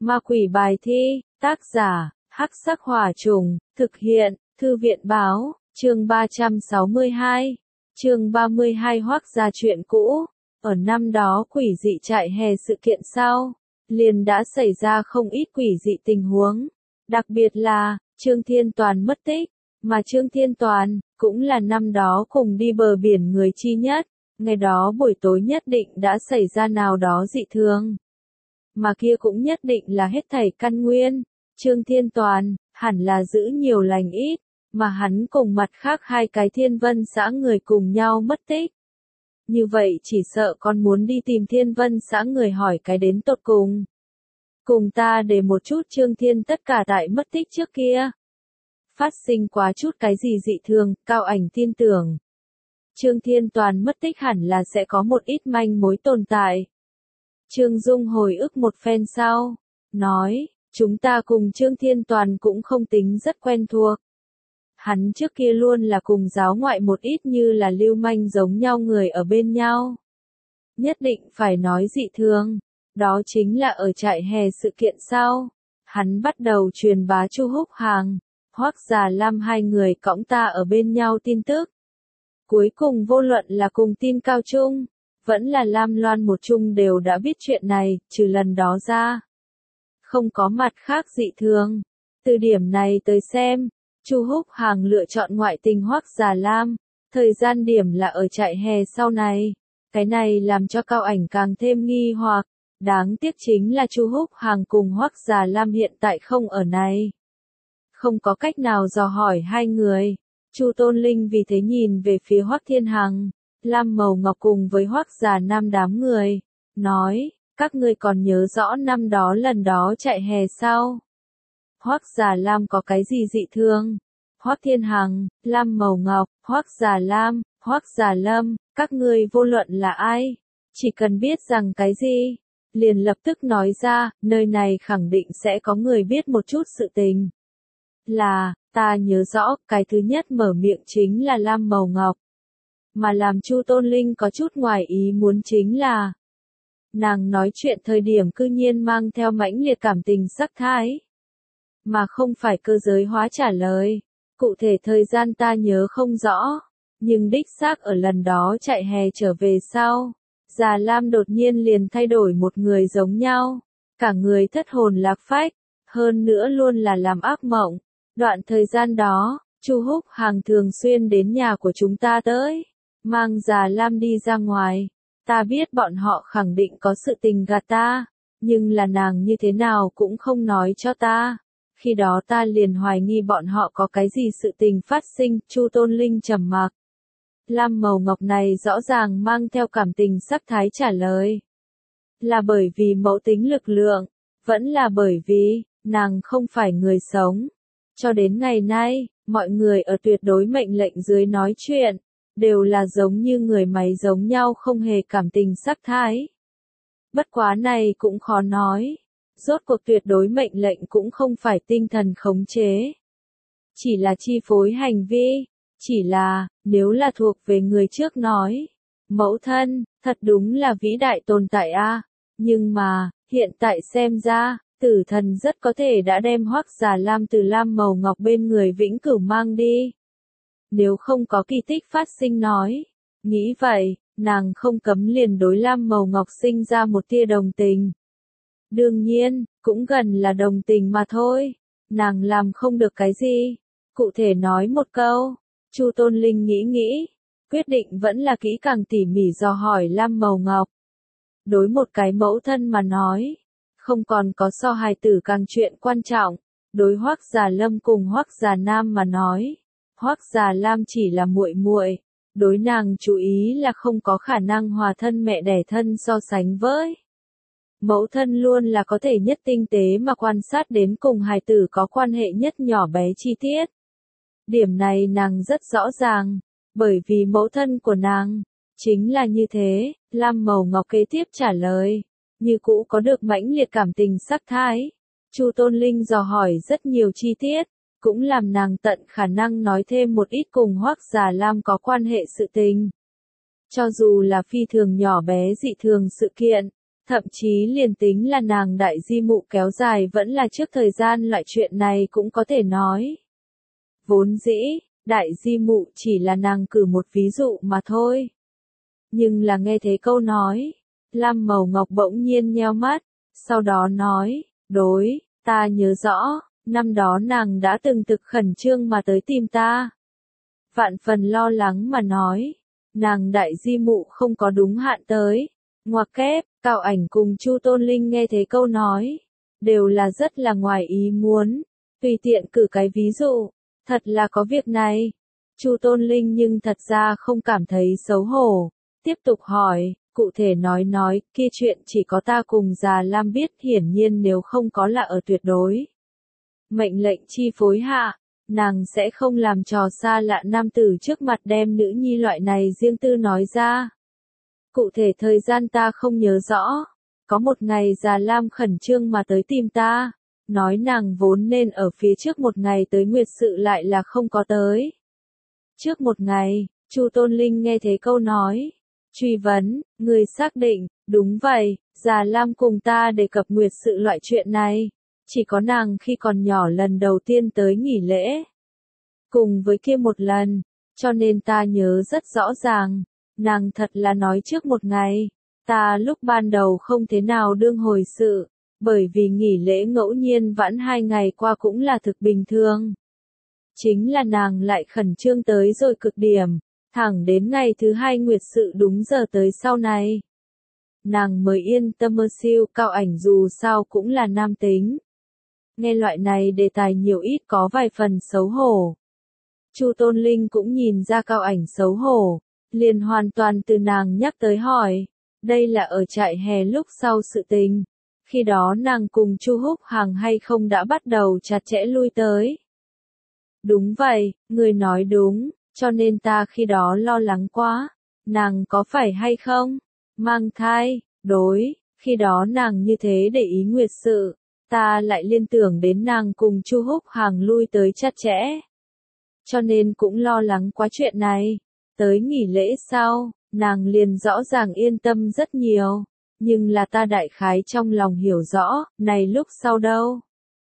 Ma quỷ bài thi, tác giả, Hắc Sắc Hỏa Trùng, thực hiện, Thư viện báo, chương 362, chương 32 Hoác gia chuyện cũ. Ở năm đó quỷ dị trại hè sự kiện sau, liền đã xảy ra không ít quỷ dị tình huống. Đặc biệt là, Trương Thiên Toàn mất tích, mà Trương Thiên Toàn, cũng là năm đó cùng đi bờ biển người chi nhất. Ngày đó buổi tối nhất định đã xảy ra nào đó dị thường. Mà kia cũng nhất định là hết thảy căn nguyên. Trương Thiên Toàn, hẳn là giữ nhiều lành ít, mà hắn cùng mặt khác hai cái Thiên Vân xã người cùng nhau mất tích. Như vậy chỉ sợ con muốn đi tìm Thiên Vân xã người hỏi cái đến tột cùng. Cùng ta để một chút Trương Thiên tất cả tại mất tích trước kia. Phát sinh quá chút cái gì dị thường, Cao Ảnh tin tưởng. Trương Thiên Toàn mất tích hẳn là sẽ có một ít manh mối tồn tại. Trương Dung hồi ức một phen sau, nói, chúng ta cùng Trương Thiên Toàn cũng không tính rất quen thuộc. Hắn trước kia luôn là cùng giáo ngoại một ít như là lưu manh giống nhau người ở bên nhau. Nhất định phải nói dị thường, đó chính là ở trại hè sự kiện sau. Hắn bắt đầu truyền bá Chu Húc Hàng, Hoác Già Lam hai người cõng ta ở bên nhau tin tức. Cuối cùng vô luận là cùng tin Cao Trung, vẫn là Lam Loan một chung đều đã biết chuyện này, trừ lần đó ra. Không có mặt khác dị thường. Từ điểm này tới xem, Chu Húc Hàng lựa chọn ngoại tình Hoác Già Lam, thời gian điểm là ở trại hè sau này. Cái này làm cho Cao Ảnh càng thêm nghi hoặc, đáng tiếc chính là Chu Húc Hàng cùng Hoác Già Lam hiện tại không ở này. Không có cách nào dò hỏi hai người. Chu Tôn Linh vì thế nhìn về phía Hoác Thiên Hằng, Lam Mầu Ngọc cùng với Hoác Già Nam đám người, nói, các ngươi còn nhớ rõ năm đó lần đó chạy hè sao? Hoác Già Lam có cái gì dị thương? Hoác Thiên Hằng, Lam Mầu Ngọc, Hoác Già Lam, Hoác Già Lâm, các ngươi vô luận là ai? Chỉ cần biết rằng cái gì, liền lập tức nói ra, nơi này khẳng định sẽ có người biết một chút sự tình. Là, ta nhớ rõ, cái thứ nhất mở miệng chính là Lam Mầu Ngọc. Mà làm Chu Tôn Linh có chút ngoài ý muốn chính là, nàng nói chuyện thời điểm cư nhiên mang theo mãnh liệt cảm tình sắc thái. Mà không phải cơ giới hóa trả lời. Cụ thể thời gian ta nhớ không rõ. Nhưng đích xác ở lần đó chạy hè trở về sau. Già Lam đột nhiên liền thay đổi một người giống nhau. Cả người thất hồn lạc phách. Hơn nữa luôn là làm ác mộng. Đoạn thời gian đó, Chu Húc Hàng thường xuyên đến nhà của chúng ta tới. Mang Già Lam đi ra ngoài. Ta biết bọn họ khẳng định có sự tình gạt ta. Nhưng là nàng như thế nào cũng không nói cho ta. Khi đó ta liền hoài nghi bọn họ có cái gì sự tình phát sinh. Chu Tôn Linh trầm mặc. Lam Mầu Ngọc này rõ ràng mang theo cảm tình sắc thái trả lời. Là bởi vì mẫu tính lực lượng. Vẫn là bởi vì, nàng không phải người sống. Cho đến ngày nay, mọi người ở tuyệt đối mệnh lệnh dưới nói chuyện, đều là giống như người máy giống nhau không hề cảm tình sắc thái. Bất quá này cũng khó nói. Rốt cuộc tuyệt đối mệnh lệnh cũng không phải tinh thần khống chế. Chỉ là chi phối hành vi. Chỉ là, nếu là thuộc về người trước nói. Mẫu thân, thật đúng là vĩ đại tồn tại a. Nhưng mà, hiện tại xem ra, Tử Thần rất có thể đã đem Hoác Già Lam từ Lam Mầu Ngọc bên người vĩnh cửu mang đi. Nếu không có kỳ tích phát sinh nói. Nghĩ vậy, nàng không cấm liền đối Lam Mầu Ngọc sinh ra một tia đồng tình. Đương nhiên, cũng gần là đồng tình mà thôi. Nàng làm không được cái gì. Cụ thể nói một câu. Chu Tôn Linh nghĩ. Quyết định vẫn là kỹ càng tỉ mỉ dò hỏi Lam Mầu Ngọc. Đối một cái mẫu thân mà nói. Không còn có so hài tử càng chuyện quan trọng. Đối Hoác Già Lâm cùng Hoác Già Nam mà nói. Hoác Già Lam chỉ là muội muội. Đối nàng chú ý là không có khả năng hòa thân mẹ đẻ thân so sánh với. Mẫu thân luôn là có thể nhất tinh tế mà quan sát đến cùng hài tử có quan hệ nhất nhỏ bé chi tiết. Điểm này nàng rất rõ ràng, bởi vì mẫu thân của nàng, chính là như thế. Lam Mầu Ngọc kế tiếp trả lời, như cũ có được mãnh liệt cảm tình sắc thái. Chu Tôn Linh dò hỏi rất nhiều chi tiết, cũng làm nàng tận khả năng nói thêm một ít cùng Hoác Già Lam có quan hệ sự tình. Cho dù là phi thường nhỏ bé dị thường sự kiện, Thậm chí liền tính là nàng đại di mụ kéo dài vẫn là trước thời gian loại chuyện này cũng có thể nói. Vốn dĩ, đại di mụ chỉ là nàng cử một ví dụ mà thôi. Nhưng là nghe thế câu nói, Lam Màu Ngọc bỗng nhiên nheo mắt, sau đó nói, đối, ta nhớ rõ, năm đó nàng đã từng thực khẩn trương mà tới tìm ta. Vạn phần lo lắng mà nói, nàng đại di mụ không có đúng hạn tới. Ngoặc kép, Cao Ảnh cùng Chu Tôn Linh nghe thế câu nói, đều là rất là ngoài ý muốn, tùy tiện cử cái ví dụ, thật là có việc này. Chu Tôn Linh nhưng thật ra không cảm thấy xấu hổ, tiếp tục hỏi, cụ thể nói, kia chuyện chỉ có ta cùng già Lam biết, hiển nhiên nếu không có là ở tuyệt đối mệnh lệnh chi phối hạ, nàng sẽ không làm trò xa lạ nam tử trước mặt đem nữ nhi loại này riêng tư nói ra. Cụ thể thời gian ta không nhớ rõ, có một ngày già Lam khẩn trương mà tới tìm ta, nói nàng vốn nên ở phía trước một ngày tới nguyệt sự lại là không có tới. Trước một ngày, Chu Tôn Linh nghe thế câu nói, truy vấn, người xác định, đúng vậy, già Lam cùng ta đề cập nguyệt sự loại chuyện này, chỉ có nàng khi còn nhỏ lần đầu tiên tới nghỉ lễ. Cùng với kia một lần, cho nên ta nhớ rất rõ ràng, nàng thật là nói trước một ngày, ta lúc ban đầu không thế nào đương hồi sự, bởi vì nghỉ lễ ngẫu nhiên vãn 2 ngày qua cũng là thực bình thường. Chính là nàng lại khẩn trương tới rồi cực điểm, thẳng đến ngày thứ 2 nguyệt sự đúng giờ tới sau này. Nàng mới yên tâm mơ siêu. Cao Ảnh dù sao cũng là nam tính. Nghe loại này đề tài nhiều ít có vài phần xấu hổ. Chu Tôn Linh cũng nhìn ra Cao Ảnh xấu hổ, liền hoàn toàn từ nàng nhắc tới hỏi, đây là ở trại hè lúc sau sự tình. Khi đó nàng cùng Chu Húc Hàng hay không đã bắt đầu chặt chẽ lui tới. Đúng vậy, người nói đúng, cho nên ta khi đó lo lắng quá, nàng có phải hay không? Mang thai, đối, khi đó nàng như thế để ý nguyệt sự, ta lại liên tưởng đến nàng cùng Chu Húc Hàng lui tới chặt chẽ. Cho nên cũng lo lắng quá chuyện này. Tới nghỉ lễ sau, nàng liền rõ ràng yên tâm rất nhiều, nhưng là ta đại khái trong lòng hiểu rõ, này lúc sau đâu?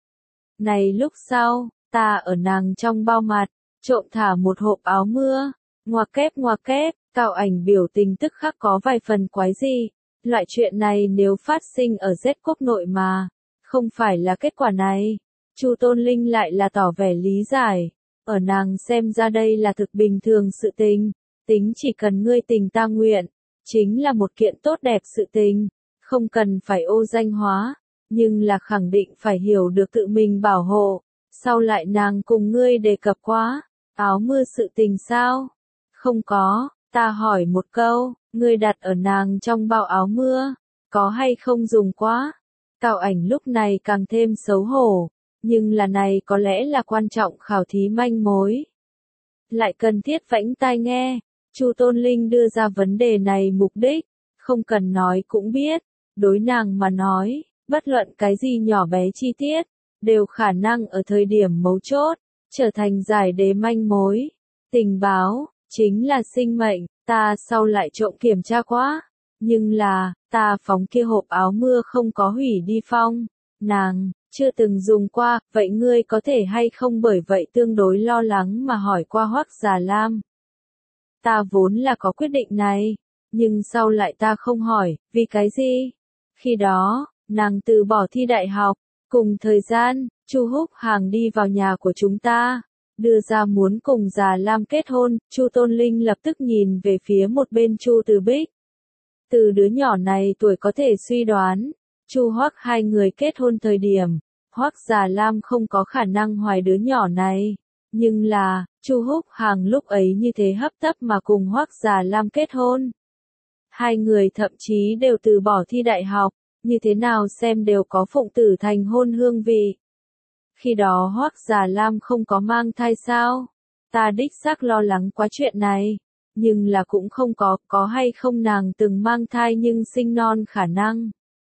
Này lúc sau, ta ở nàng trong bao mặt, trộm thả một hộp áo mưa, ngoặc kép, Cao Ảnh biểu tình tức khắc có vài phần quái dị, loại chuyện này nếu phát sinh ở Z quốc nội mà, không phải là kết quả này. Chu Tôn Linh lại là tỏ vẻ lý giải, ở nàng xem ra đây là thực bình thường sự tình, tính chỉ cần ngươi tình ta nguyện, chính là một kiện tốt đẹp sự tình, không cần phải ô danh hóa, nhưng là khẳng định phải hiểu được tự mình bảo hộ. Sau lại nàng cùng ngươi đề cập quá, áo mưa sự tình sao? Không có, ta hỏi một câu, ngươi đặt ở nàng trong bao áo mưa, có hay không dùng quá? Cao Ảnh lúc này càng thêm xấu hổ, nhưng là này có lẽ là quan trọng khảo thí manh mối. Lại cần thiết vãnh tai nghe, Chu Tôn Linh đưa ra vấn đề này mục đích, không cần nói cũng biết, đối nàng mà nói, bất luận cái gì nhỏ bé chi tiết, đều khả năng ở thời điểm mấu chốt, trở thành giải đế manh mối. Tình báo, chính là sinh mệnh, ta sau lại trộm kiểm tra quá, nhưng là, ta phóng kia hộp áo mưa không có hủy đi phong, nàng, chưa từng dùng qua, vậy ngươi có thể hay không bởi vậy tương đối lo lắng mà hỏi qua Hoắc Già Lam. Ta vốn là có quyết định này, nhưng sau lại ta không hỏi, vì cái gì? Khi đó, nàng từ bỏ thi đại học, cùng thời gian, Chu Húc Hàng đi vào nhà của chúng ta, đưa ra muốn cùng Già Lam kết hôn, Chu Tôn Linh lập tức nhìn về phía một bên Chu Từ Bích. Từ đứa nhỏ này tuổi có thể suy đoán, Chu Hoắc hai người kết hôn thời điểm, Hoắc Già Lam không có khả năng hoài đứa nhỏ này, nhưng là, Chu Húc Hàng lúc ấy như thế hấp tấp mà cùng Hoắc Già Lam kết hôn. Hai người thậm chí đều từ bỏ thi đại học, như thế nào xem đều có phụng tử thành hôn hương vị. Khi đó Hoắc Già Lam không có mang thai sao? Ta đích xác lo lắng quá chuyện này, nhưng là cũng không có hay không nàng từng mang thai nhưng sinh non khả năng.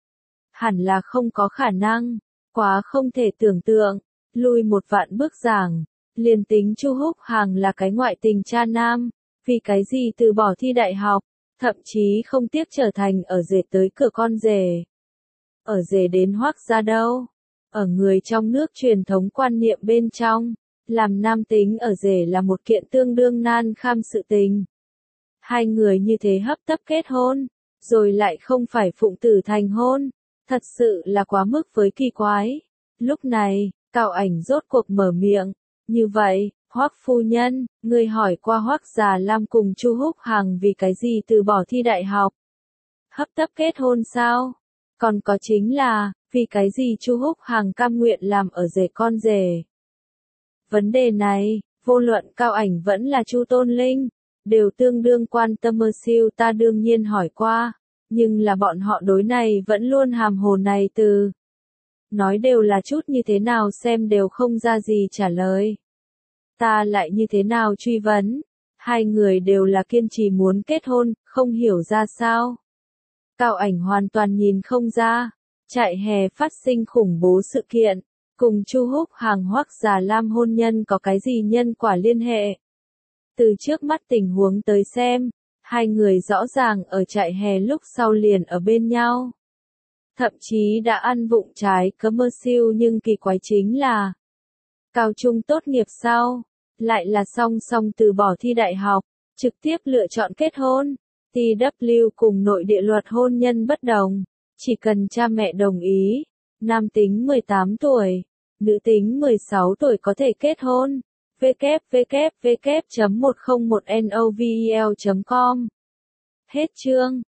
Hẳn là không có khả năng, quá không thể tưởng tượng, lui một vạn bước giảng, liền tính Chu Húc Hàng là cái ngoại tình cha nam, vì cái gì từ bỏ thi đại học, thậm chí không tiếc trở thành ở rể tới cửa con rể. Ở rể đến Hoắc gia đâu? Ở người trong nước truyền thống quan niệm bên trong, làm nam tính ở rể là một kiện tương đương nan kham sự tình. Hai người như thế hấp tấp kết hôn, rồi lại không phải phụng tử thành hôn, thật sự là quá mức với kỳ quái. Lúc này, Cao Ảnh rốt cuộc mở miệng, như vậy, Hoắc phu nhân, người hỏi qua Hoắc Già Lam cùng Chu Húc Hằng vì cái gì từ bỏ thi đại học? Hấp tấp kết hôn sao? Còn có chính là, vì cái gì Chu Húc Hằng cam nguyện làm ở rể con rể? Vấn đề này, vô luận Cao Ảnh vẫn là Chu Tôn Linh, đều tương đương quan tâm. Siêu ta đương nhiên hỏi qua, nhưng là bọn họ đối này vẫn luôn hàm hồ này từ. Nói đều là chút như thế nào xem đều không ra gì trả lời. Ta lại như thế nào truy vấn? Hai người đều là kiên trì muốn kết hôn, không hiểu ra sao. Cao Ảnh hoàn toàn nhìn không ra. Trại hè phát sinh khủng bố sự kiện, cùng Chu Húc Hằng Hoắc Già Lam hôn nhân có cái gì nhân quả liên hệ? Từ trước mắt tình huống tới xem, hai người rõ ràng ở trại hè lúc sau liền ở bên nhau. Thậm chí đã ăn vụng trái cấm siêu, nhưng kỳ quái chính là cao trung tốt nghiệp sau, lại là song song từ bỏ thi đại học, trực tiếp lựa chọn kết hôn. TW cùng nội địa luật hôn nhân bất đồng, chỉ cần cha mẹ đồng ý, nam tính 18 tuổi, nữ tính 16 tuổi có thể kết hôn. www.101novel.com. Hết chương.